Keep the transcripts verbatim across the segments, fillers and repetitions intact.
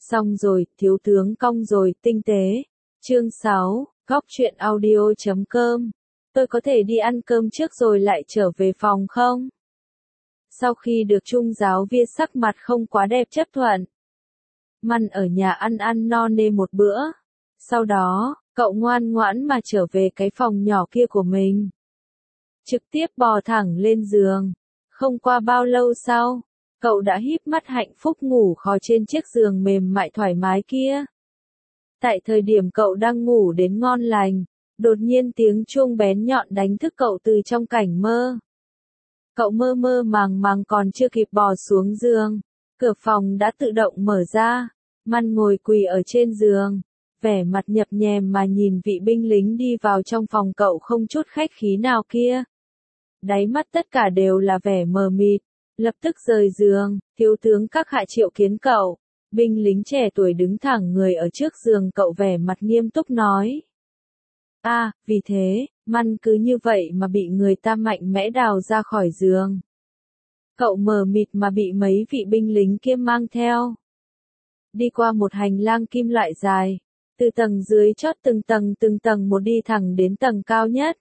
Xong rồi, thiếu tướng cong rồi, tinh tế. Chương sáu, góc truyện audio chấm com. Tôi có thể đi ăn cơm trước rồi lại trở về phòng không? Sau khi được trung giáo viên sắc mặt không quá đẹp chấp thuận, Man ở nhà ăn ăn no nê một bữa. Sau đó, cậu ngoan ngoãn mà trở về cái phòng nhỏ kia của mình. Trực tiếp bò thẳng lên giường. Không qua bao lâu sau, cậu đã híp mắt hạnh phúc ngủ khò trên chiếc giường mềm mại thoải mái kia. Tại thời điểm cậu đang ngủ đến ngon lành, đột nhiên tiếng chuông bén nhọn đánh thức cậu từ trong cảnh mơ. Cậu mơ mơ màng màng còn chưa kịp bò xuống giường, cửa phòng đã tự động mở ra. Man ngồi quỳ ở trên giường, vẻ mặt nhập nhèm mà nhìn vị binh lính đi vào trong phòng cậu không chút khách khí nào kia. Đáy mắt tất cả đều là vẻ mờ mịt. Lập tức rời giường, thiếu tướng các hạ triệu kiến cậu. Binh lính trẻ tuổi đứng thẳng người ở trước giường cậu vẻ mặt nghiêm túc nói. A, à, vì thế, Man cứ như vậy mà bị người ta mạnh mẽ đào ra khỏi giường. Cậu mờ mịt mà bị mấy vị binh lính kia mang theo. Đi qua một hành lang kim loại dài, từ tầng dưới chót từng tầng từng tầng một đi thẳng đến tầng cao nhất.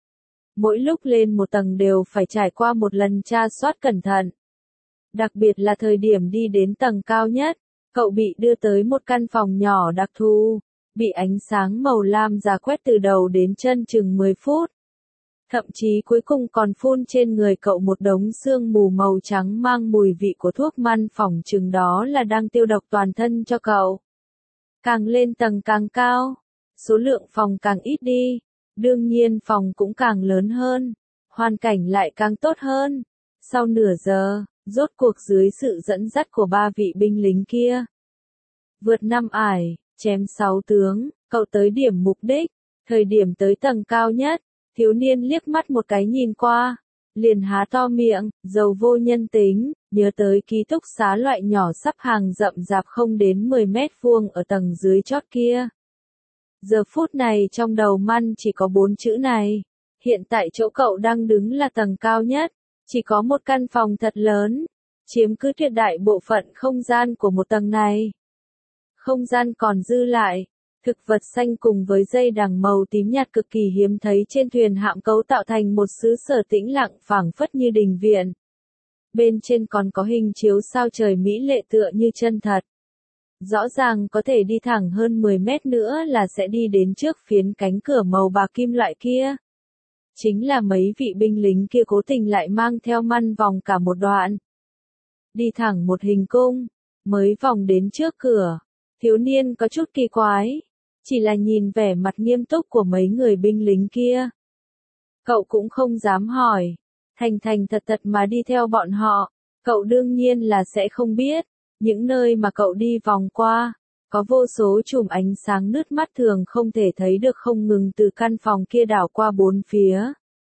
Mỗi lúc lên một tầng đều phải trải qua một lần tra soát cẩn thận. Đặc biệt là thời điểm đi đến tầng cao nhất, cậu bị đưa tới một căn phòng nhỏ đặc thù, bị ánh sáng màu lam rà quét từ đầu đến chân chừng mười phút. Thậm chí cuối cùng còn phun trên người cậu một đống sương mù màu trắng mang mùi vị của thuốc Man, phỏng chừng đó là đang tiêu độc toàn thân cho cậu. Càng lên tầng càng cao, số lượng phòng càng ít đi, đương nhiên phòng cũng càng lớn hơn, hoàn cảnh lại càng tốt hơn. Sau nửa giờ, rốt cuộc dưới sự dẫn dắt của ba vị binh lính kia, vượt năm ải, chém sáu tướng, cậu tới điểm mục đích. Thời điểm tới tầng cao nhất, thiếu niên liếc mắt một cái nhìn qua, liền há to miệng, dầu vô nhân tính, nhớ tới ký túc xá loại nhỏ sắp hàng rậm rạp không đến mười mét vuông ở tầng dưới chót kia. Giờ phút này trong đầu Man chỉ có bốn chữ này. Hiện tại chỗ cậu đang đứng là tầng cao nhất, chỉ có một căn phòng thật lớn, chiếm cứ tuyệt đại bộ phận không gian của một tầng này. Không gian còn dư lại, thực vật xanh cùng với dây đằng màu tím nhạt cực kỳ hiếm thấy trên thuyền hạm cấu tạo thành một xứ sở tĩnh lặng phảng phất như đình viện. Bên trên còn có hình chiếu sao trời mỹ lệ tựa như chân thật. Rõ ràng có thể đi thẳng hơn mười mét nữa là sẽ đi đến trước phiến cánh cửa màu bạc kim loại kia. Chính là mấy vị binh lính kia cố tình lại mang theo Man vòng cả một đoạn. Đi thẳng một hình cung, mới vòng đến trước cửa. Thiếu niên có chút kỳ quái, chỉ là nhìn vẻ mặt nghiêm túc của mấy người binh lính kia. Cậu cũng không dám hỏi, thành thành thật thật mà đi theo bọn họ. Cậu đương nhiên là sẽ không biết, những nơi mà cậu đi vòng qua, có vô số chùm ánh sáng nước mắt thường không thể thấy được không ngừng từ căn phòng kia đảo qua bốn phía.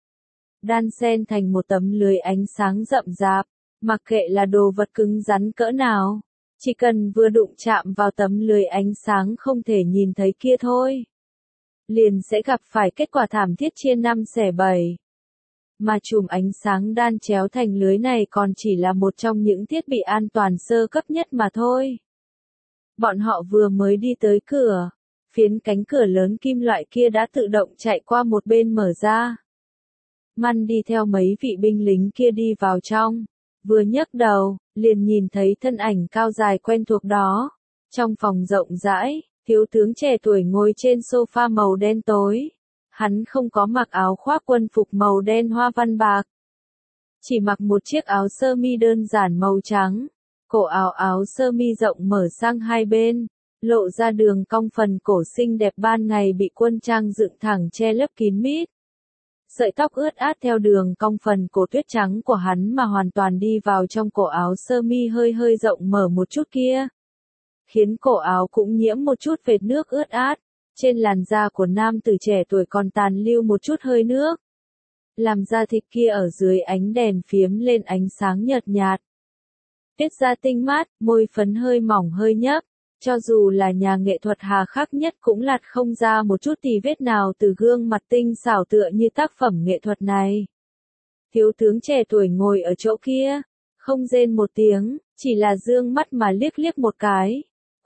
Đan xen thành một tấm lưới ánh sáng rậm rạp, mặc kệ là đồ vật cứng rắn cỡ nào, chỉ cần vừa đụng chạm vào tấm lưới ánh sáng không thể nhìn thấy kia thôi, liền sẽ gặp phải kết quả thảm thiết chia năm xẻ bảy. Mà chùm ánh sáng đan chéo thành lưới này còn chỉ là một trong những thiết bị an toàn sơ cấp nhất mà thôi. Bọn họ vừa mới đi tới cửa, phiến cánh cửa lớn kim loại kia đã tự động chạy qua một bên mở ra. Man đi theo mấy vị binh lính kia đi vào trong, vừa nhấc đầu, liền nhìn thấy thân ảnh cao dài quen thuộc đó. Trong phòng rộng rãi, thiếu tướng trẻ tuổi ngồi trên sofa màu đen tối. Hắn không có mặc áo khoác quân phục màu đen hoa văn bạc, chỉ mặc một chiếc áo sơ mi đơn giản màu trắng. Cổ áo áo sơ mi rộng mở sang hai bên, lộ ra đường cong phần cổ xinh đẹp ban ngày bị quân trang dựng thẳng che lấp kín mít. Sợi tóc ướt át theo đường cong phần cổ tuyết trắng của hắn mà hoàn toàn đi vào trong cổ áo sơ mi hơi hơi rộng mở một chút kia, khiến cổ áo cũng nhiễm một chút vệt nước ướt át. Trên làn da của nam tử trẻ tuổi còn tàn lưu một chút hơi nước, làm da thịt kia ở dưới ánh đèn phiếm lên ánh sáng nhợt nhạt. Tiết da tinh mát, môi phấn hơi mỏng hơi nhấp, cho dù là nhà nghệ thuật hà khắc nhất cũng lạt không ra một chút tì vết nào từ gương mặt tinh xảo tựa như tác phẩm nghệ thuật này. Thiếu tướng trẻ tuổi ngồi ở chỗ kia, không rên một tiếng, chỉ là dương mắt mà liếc liếc một cái.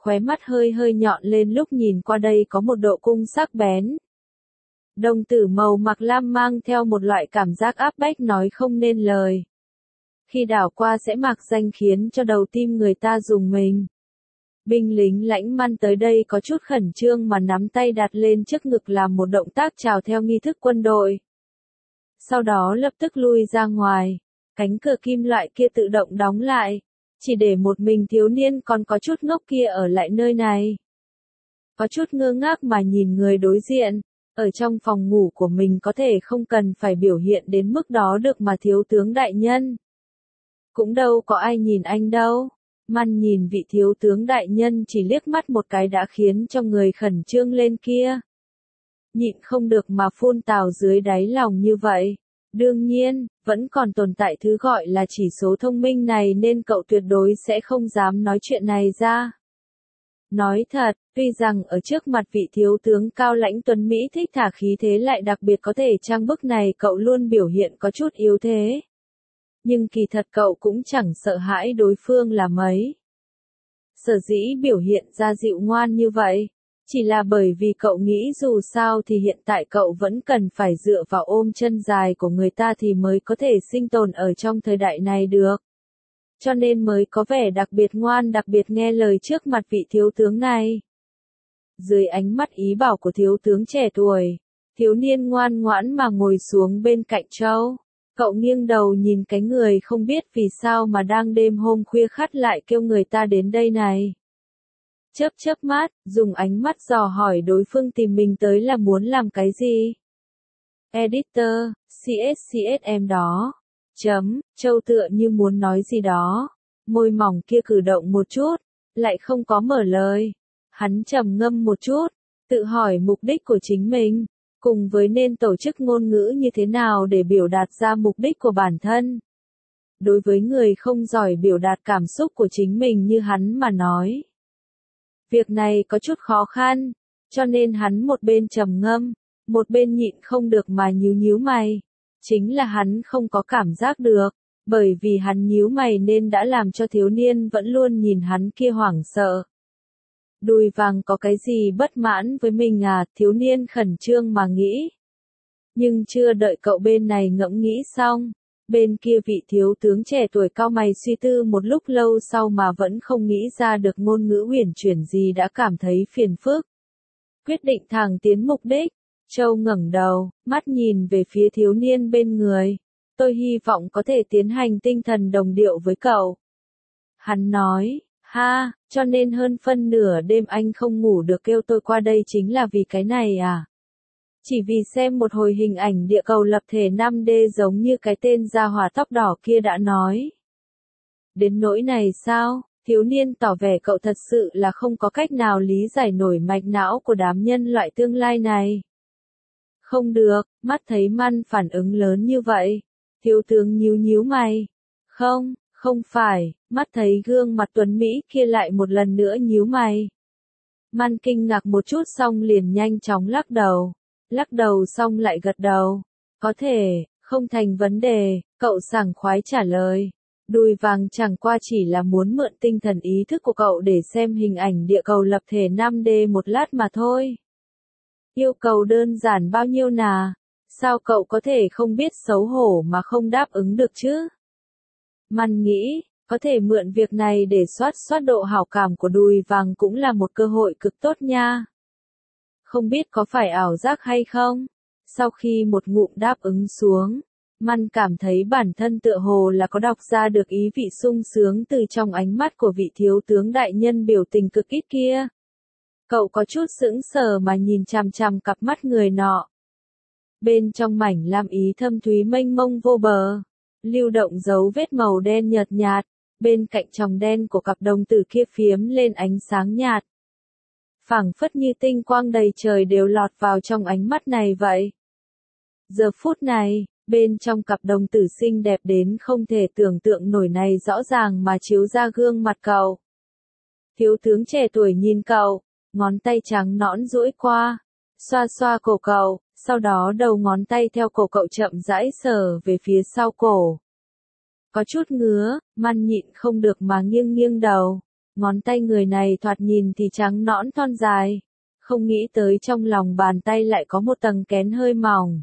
khóe mắt hơi hơi nhọn lên lúc nhìn qua đây có một độ cung sắc bén. Đồng tử màu mặc lam mang theo một loại cảm giác áp bách nói không nên lời. Khi đảo qua sẽ mạc danh khiến cho đầu tim người ta rùng mình. Binh lính lãnh Man tới đây có chút khẩn trương mà nắm tay đặt lên trước ngực làm một động tác chào theo nghi thức quân đội. Sau đó lập tức lui ra ngoài, cánh cửa kim loại kia tự động đóng lại, chỉ để một mình thiếu niên còn có chút ngốc kia ở lại nơi này. Có chút ngơ ngác mà nhìn người đối diện, ở trong phòng ngủ của mình có thể không cần phải biểu hiện đến mức đó được mà thiếu tướng đại nhân. Cũng đâu có ai nhìn anh đâu. Man nhìn vị thiếu tướng đại nhân chỉ liếc mắt một cái đã khiến cho người khẩn trương lên kia. Nhịn không được mà phun tào dưới đáy lòng như vậy. Đương nhiên, vẫn còn tồn tại thứ gọi là chỉ số thông minh này nên cậu tuyệt đối sẽ không dám nói chuyện này ra. Nói thật, tuy rằng ở trước mặt vị thiếu tướng cao lãnh tuấn Mỹ thích thả khí thế lại đặc biệt có thể trang bức này cậu luôn biểu hiện có chút yếu thế. Nhưng kỳ thật cậu cũng chẳng sợ hãi đối phương là mấy. Sở dĩ biểu hiện ra dịu ngoan như vậy, chỉ là bởi vì cậu nghĩ dù sao thì hiện tại cậu vẫn cần phải dựa vào ôm chân dài của người ta thì mới có thể sinh tồn ở trong thời đại này được. Cho nên mới có vẻ đặc biệt ngoan đặc biệt nghe lời trước mặt vị thiếu tướng này. Dưới ánh mắt ý bảo của thiếu tướng trẻ tuổi, thiếu niên ngoan ngoãn mà ngồi xuống bên cạnh Châu. Cậu nghiêng đầu nhìn cái người không biết vì sao mà đang đêm hôm khuya khắt lại kêu người ta đến đây này. Chớp chớp mắt, dùng ánh mắt dò hỏi đối phương tìm mình tới là muốn làm cái gì. Editor, xê ét xê ét em đó. Chấm, Châu tựa như muốn nói gì đó. Môi mỏng kia cử động một chút, lại không có mở lời. Hắn trầm ngâm một chút, tự hỏi mục đích của chính mình. Cùng với nên tổ chức ngôn ngữ như thế nào để biểu đạt ra mục đích của bản thân. Đối với người không giỏi biểu đạt cảm xúc của chính mình như hắn mà nói. Việc này có chút khó khăn, cho nên hắn một bên trầm ngâm, một bên nhịn không được mà nhíu nhíu mày. Chính là hắn không có cảm giác được, bởi vì hắn nhíu mày nên đã làm cho thiếu niên vẫn luôn nhìn hắn kia hoảng sợ. Đùi vàng có cái gì bất mãn với mình à, thiếu niên khẩn trương mà nghĩ. Nhưng chưa đợi cậu bên này ngẫm nghĩ xong, bên kia vị thiếu tướng trẻ tuổi cao mày suy tư một lúc lâu sau mà vẫn không nghĩ ra được ngôn ngữ huyền chuyển gì đã cảm thấy phiền phức. Quyết định thẳng tiến mục đích, Châu ngẩng đầu, mắt nhìn về phía thiếu niên bên người. Tôi hy vọng có thể tiến hành tinh thần đồng điệu với cậu. Hắn nói. Ha, cho nên hơn phân nửa đêm anh không ngủ được kêu tôi qua đây chính là vì cái này à? Chỉ vì xem một hồi hình ảnh địa cầu lập thể năm D giống như cái tên gia hỏa tóc đỏ kia đã nói. Đến nỗi này sao? Thiếu niên tỏ vẻ cậu thật sự là không có cách nào lý giải nổi mạch não của đám nhân loại tương lai này. Không được, mắt thấy Man phản ứng lớn như vậy. Thiếu tướng nhíu nhíu mày. Không. Không phải, mắt thấy gương mặt tuấn Mỹ kia lại một lần nữa nhíu mày. Man kinh ngạc một chút xong liền nhanh chóng lắc đầu. Lắc đầu xong lại gật đầu. Có thể, không thành vấn đề, cậu sảng khoái trả lời. Đùi vàng chẳng qua chỉ là muốn mượn tinh thần ý thức của cậu để xem hình ảnh địa cầu lập thể năm D một lát mà thôi. Yêu cầu đơn giản bao nhiêu nà? Sao cậu có thể không biết xấu hổ mà không đáp ứng được chứ? Man nghĩ, có thể mượn việc này để soát soát độ hảo cảm của đùi vàng cũng là một cơ hội cực tốt nha. Không biết có phải ảo giác hay không? Sau khi một ngụm đáp ứng xuống, Man cảm thấy bản thân tựa hồ là có đọc ra được ý vị sung sướng từ trong ánh mắt của vị thiếu tướng đại nhân biểu tình cực ít kia. Cậu có chút sững sờ mà nhìn chằm chằm cặp mắt người nọ. Bên trong mảnh lam ý thâm thúy mênh mông vô bờ. Lưu động dấu vết màu đen nhợt nhạt, bên cạnh tròng đen của cặp đồng tử kia phiếm lên ánh sáng nhạt. Phảng phất như tinh quang đầy trời đều lọt vào trong ánh mắt này vậy. Giờ phút này, bên trong cặp đồng tử xinh đẹp đến không thể tưởng tượng nổi này rõ ràng mà chiếu ra gương mặt cậu. Thiếu tướng trẻ tuổi nhìn cậu, ngón tay trắng nõn duỗi qua, xoa xoa cổ cậu. Sau đó đầu ngón tay theo cổ cậu chậm rãi sờ về phía sau cổ. Có chút ngứa, Man nhịn không được mà nghiêng nghiêng đầu. Ngón tay người này thoạt nhìn thì trắng nõn thon dài, không nghĩ tới trong lòng bàn tay lại có một tầng kén hơi mỏng.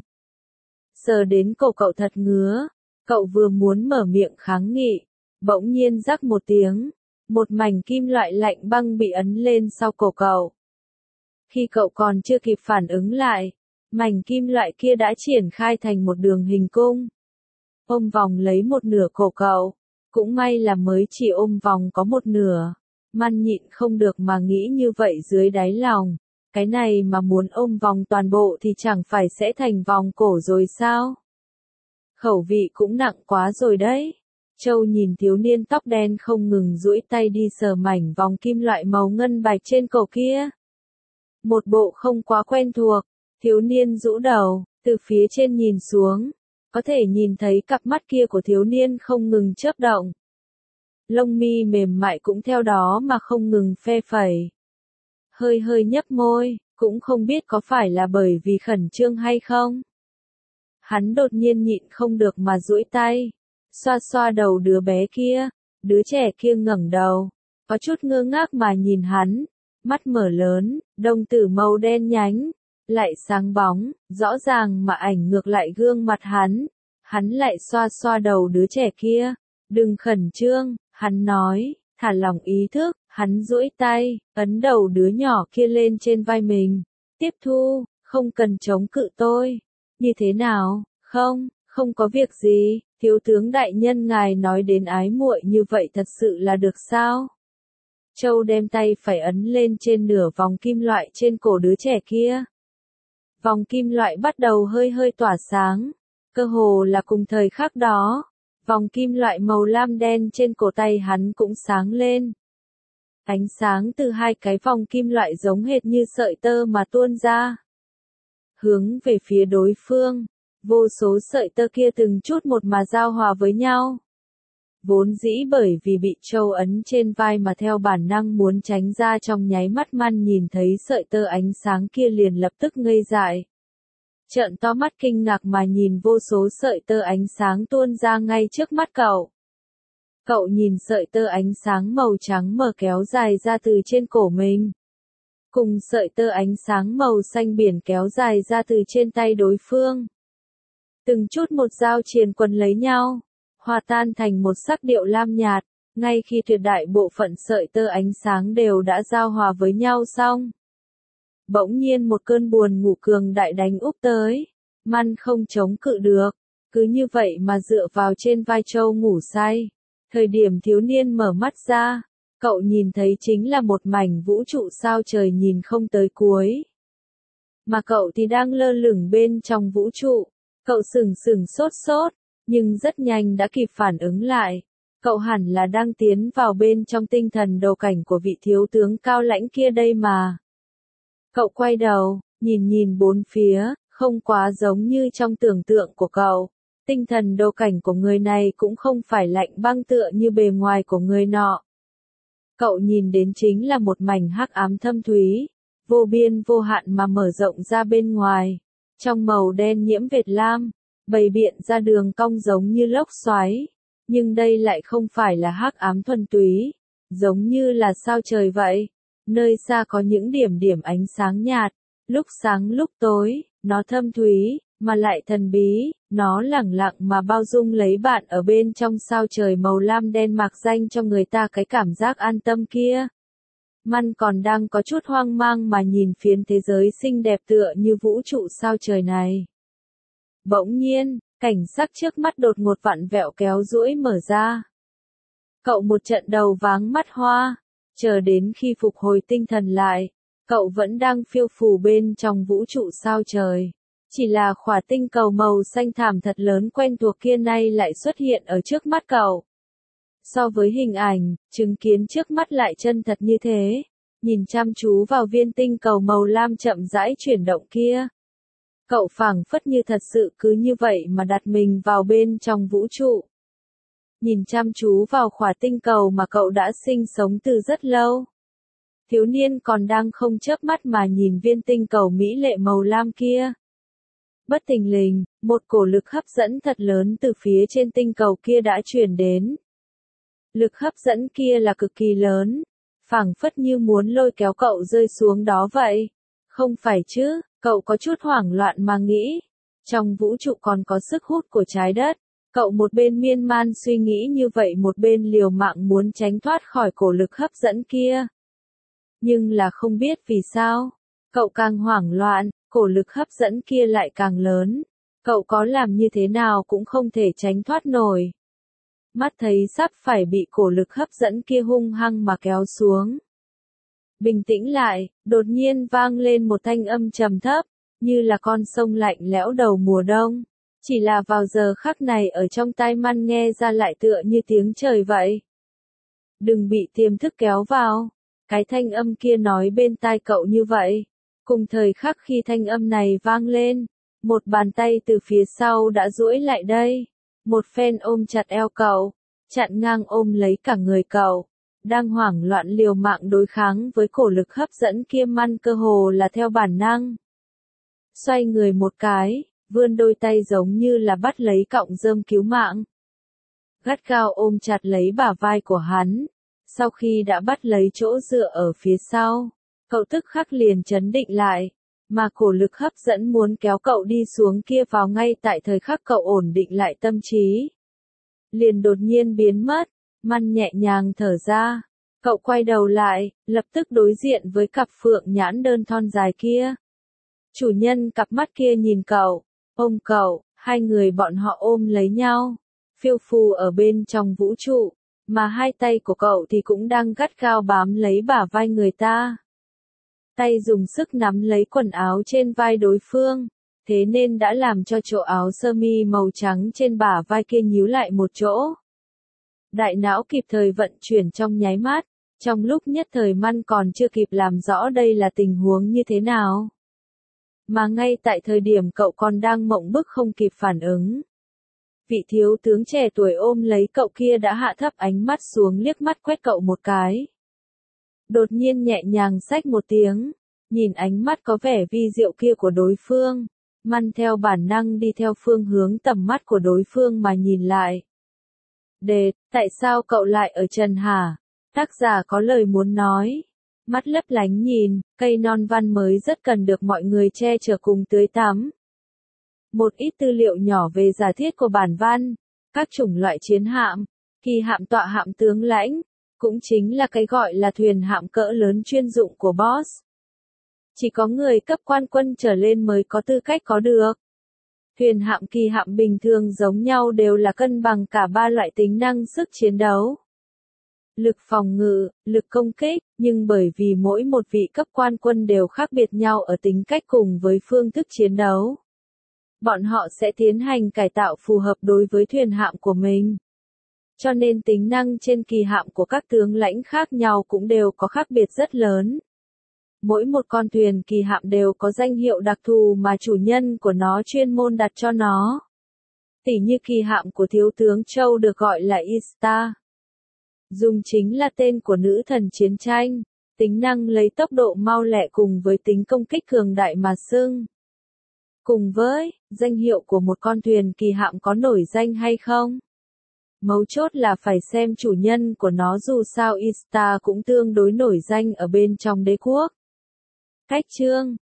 Sờ đến cổ cậu thật ngứa, cậu vừa muốn mở miệng kháng nghị, bỗng nhiên rắc một tiếng, một mảnh kim loại lạnh băng bị ấn lên sau cổ cậu. Khi cậu còn chưa kịp phản ứng lại, mảnh kim loại kia đã triển khai thành một đường hình cung, ôm vòng lấy một nửa cổ cậu. Cũng may là mới chỉ ôm vòng có một nửa, Man nhịn không được mà nghĩ như vậy dưới đáy lòng, cái này mà muốn ôm vòng toàn bộ thì chẳng phải sẽ thành vòng cổ rồi sao? Khẩu vị cũng nặng quá rồi đấy. Châu nhìn thiếu niên tóc đen không ngừng duỗi tay đi sờ mảnh vòng kim loại màu ngân bạch trên cổ kia. Một bộ không quá quen thuộc, thiếu niên rũ đầu, từ phía trên nhìn xuống, có thể nhìn thấy cặp mắt kia của thiếu niên không ngừng chớp động. Lông mi mềm mại cũng theo đó mà không ngừng phe phẩy. Hơi hơi nhấp môi, cũng không biết có phải là bởi vì khẩn trương hay không. Hắn đột nhiên nhịn không được mà duỗi tay, xoa xoa đầu đứa bé kia, đứa trẻ kia ngẩng đầu, có chút ngơ ngác mà nhìn hắn, mắt mở lớn, đồng tử màu đen nhánh, lại sáng bóng, rõ ràng mà ảnh ngược lại gương mặt hắn. Hắn lại xoa xoa đầu đứa trẻ kia, đừng khẩn trương, hắn nói, thả lỏng ý thức, hắn duỗi tay, ấn đầu đứa nhỏ kia lên trên vai mình, tiếp thu, không cần chống cự tôi, như thế nào, không, không có việc gì, thiếu tướng đại nhân ngài nói đến ái muội như vậy thật sự là được sao? Châu đem tay phải ấn lên trên nửa vòng kim loại trên cổ đứa trẻ kia. Vòng kim loại bắt đầu hơi hơi tỏa sáng. Cơ hồ là cùng thời khắc đó, vòng kim loại màu lam đen trên cổ tay hắn cũng sáng lên. Ánh sáng từ hai cái vòng kim loại giống hệt như sợi tơ mà tuôn ra. Hướng về phía đối phương, vô số sợi tơ kia từng chút một mà giao hòa với nhau. Vốn dĩ bởi vì bị Châu ấn trên vai mà theo bản năng muốn tránh ra trong nháy mắt Man nhìn thấy sợi tơ ánh sáng kia liền lập tức ngây dại. Trợn to mắt kinh ngạc mà nhìn vô số sợi tơ ánh sáng tuôn ra ngay trước mắt cậu. Cậu nhìn sợi tơ ánh sáng màu trắng mờ kéo dài ra từ trên cổ mình. Cùng sợi tơ ánh sáng màu xanh biển kéo dài ra từ trên tay đối phương. Từng chút một dao triền quấn lấy nhau, hòa tan thành một sắc điệu lam nhạt, ngay khi tuyệt đại bộ phận sợi tơ ánh sáng đều đã giao hòa với nhau xong. Bỗng nhiên một cơn buồn ngủ cường đại đánh úp tới, Man không chống cự được, cứ như vậy mà dựa vào trên vai Châu ngủ say. Thời điểm thiếu niên mở mắt ra, cậu nhìn thấy chính là một mảnh vũ trụ sao trời nhìn không tới cuối. Mà cậu thì đang lơ lửng bên trong vũ trụ, cậu sừng sừng sốt sốt, nhưng rất nhanh đã kịp phản ứng lại. Cậu hẳn là đang tiến vào bên trong tinh thần đầu cảnh của vị thiếu tướng cao lãnh kia đây mà. Cậu quay đầu, nhìn nhìn bốn phía, không quá giống như trong tưởng tượng của cậu. Tinh thần đồ cảnh của người này cũng không phải lạnh băng tựa như bề ngoài của người nọ. Cậu nhìn đến chính là một mảnh hắc ám thâm thúy, vô biên vô hạn mà mở rộng ra bên ngoài. Trong màu đen nhiễm vệt lam, bày biện ra đường cong giống như lốc xoáy. Nhưng đây lại không phải là hắc ám thuần túy, giống như là sao trời vậy. Nơi xa có những điểm điểm ánh sáng nhạt, lúc sáng lúc tối, nó thâm thúy, mà lại thần bí, nó lẳng lặng mà bao dung lấy bạn ở bên trong sao trời màu lam đen mạc danh cho người ta cái cảm giác an tâm kia. Man còn đang có chút hoang mang mà nhìn phiến thế giới xinh đẹp tựa như vũ trụ sao trời này. Bỗng nhiên, cảnh sắc trước mắt đột ngột vặn vẹo kéo duỗi mở ra. Cậu một trận đầu váng mắt hoa, chờ đến khi phục hồi tinh thần lại, cậu vẫn đang phiêu phù bên trong vũ trụ sao trời. Chỉ là khỏa tinh cầu màu xanh thẳm thật lớn quen thuộc kia nay lại xuất hiện ở trước mắt cậu. So với hình ảnh, chứng kiến trước mắt lại chân thật như thế, nhìn chăm chú vào viên tinh cầu màu lam chậm rãi chuyển động kia. Cậu phảng phất như thật sự cứ như vậy mà đặt mình vào bên trong vũ trụ. Nhìn chăm chú vào khỏa tinh cầu mà cậu đã sinh sống từ rất lâu. Thiếu niên còn đang không chớp mắt mà nhìn viên tinh cầu mỹ lệ màu lam kia. Bất thình lình, một cổ lực hấp dẫn thật lớn từ phía trên tinh cầu kia đã truyền đến. Lực hấp dẫn kia là cực kỳ lớn, phảng phất như muốn lôi kéo cậu rơi xuống đó vậy. Không phải chứ, cậu có chút hoảng loạn mà nghĩ. Trong vũ trụ còn có sức hút của trái đất. Cậu một bên miên man suy nghĩ như vậy một bên liều mạng muốn tránh thoát khỏi cổ lực hấp dẫn kia. Nhưng là không biết vì sao. Cậu càng hoảng loạn, cổ lực hấp dẫn kia lại càng lớn. Cậu có làm như thế nào cũng không thể tránh thoát nổi. Mắt thấy sắp phải bị cổ lực hấp dẫn kia hung hăng mà kéo xuống. Bình tĩnh lại, đột nhiên vang lên một thanh âm trầm thấp, như là con sông lạnh lẽo đầu mùa đông. Chỉ là vào giờ khắc này ở trong tai Man nghe ra lại tựa như tiếng trời vậy. Đừng bị tiềm thức kéo vào. Cái thanh âm kia nói bên tai cậu như vậy. Cùng thời khắc khi thanh âm này vang lên, một bàn tay từ phía sau đã duỗi lại đây. Một phen ôm chặt eo cậu, chặn ngang ôm lấy cả người cậu. Đang hoảng loạn liều mạng đối kháng với cổ lực hấp dẫn kia Man cơ hồ là theo bản năng. Xoay người một cái, vươn đôi tay giống như là bắt lấy cọng rơm cứu mạng. Gắt gao ôm chặt lấy bả vai của hắn. Sau khi đã bắt lấy chỗ dựa ở phía sau, cậu tức khắc liền chấn định lại, mà cổ lực hấp dẫn muốn kéo cậu đi xuống kia vào ngay tại thời khắc cậu ổn định lại tâm trí. Liền đột nhiên biến mất, Man nhẹ nhàng thở ra, cậu quay đầu lại, lập tức đối diện với cặp phượng nhãn đơn thon dài kia. Chủ nhân cặp mắt kia nhìn cậu, ôm cậu, hai người bọn họ ôm lấy nhau, phiêu phù ở bên trong vũ trụ. Mà hai tay của cậu thì cũng đang gắt gao bám lấy bả vai người ta. Tay dùng sức nắm lấy quần áo trên vai đối phương, thế nên đã làm cho chỗ áo sơ mi màu trắng trên bả vai kia nhíu lại một chỗ. Đại não kịp thời vận chuyển trong nháy mắt, trong lúc nhất thời Man còn chưa kịp làm rõ đây là tình huống như thế nào. Mà ngay tại thời điểm cậu còn đang mộng bức không kịp phản ứng. Vị thiếu tướng trẻ tuổi ôm lấy cậu kia đã hạ thấp ánh mắt xuống liếc mắt quét cậu một cái. Đột nhiên nhẹ nhàng xách một tiếng, nhìn ánh mắt có vẻ vi diệu kia của đối phương, Man theo bản năng đi theo phương hướng tầm mắt của đối phương mà nhìn lại. Đề, tại sao cậu lại ở trần hả? Tác giả có lời muốn nói. Mắt lấp lánh nhìn, cây non văn mới rất cần được mọi người che chở cùng tưới tắm. Một ít tư liệu nhỏ về giả thiết của bản văn, các chủng loại chiến hạm, kỳ hạm tọa hạm tướng lãnh, cũng chính là cái gọi là thuyền hạm cỡ lớn chuyên dụng của boss. Chỉ có người cấp quan quân trở lên mới có tư cách có được. Thuyền hạm kỳ hạm bình thường giống nhau đều là cân bằng cả ba loại tính năng sức chiến đấu. Lực phòng ngự, lực công kích, nhưng bởi vì mỗi một vị cấp quan quân đều khác biệt nhau ở tính cách cùng với phương thức chiến đấu. Bọn họ sẽ tiến hành cải tạo phù hợp đối với thuyền hạm của mình. Cho nên tính năng trên kỳ hạm của các tướng lãnh khác nhau cũng đều có khác biệt rất lớn. Mỗi một con thuyền kỳ hạm đều có danh hiệu đặc thù mà chủ nhân của nó chuyên môn đặt cho nó. Tỉ như kỳ hạm của thiếu tướng Châu được gọi là Istar. Dùng chính là tên của nữ thần chiến tranh, tính năng lấy tốc độ mau lẹ cùng với tính công kích cường đại mà xưng. Cùng với, danh hiệu của một con thuyền kỳ hạm có nổi danh hay không? Mấu chốt là phải xem chủ nhân của nó dù sao Istar cũng tương đối nổi danh ở bên trong đế quốc. Cách chương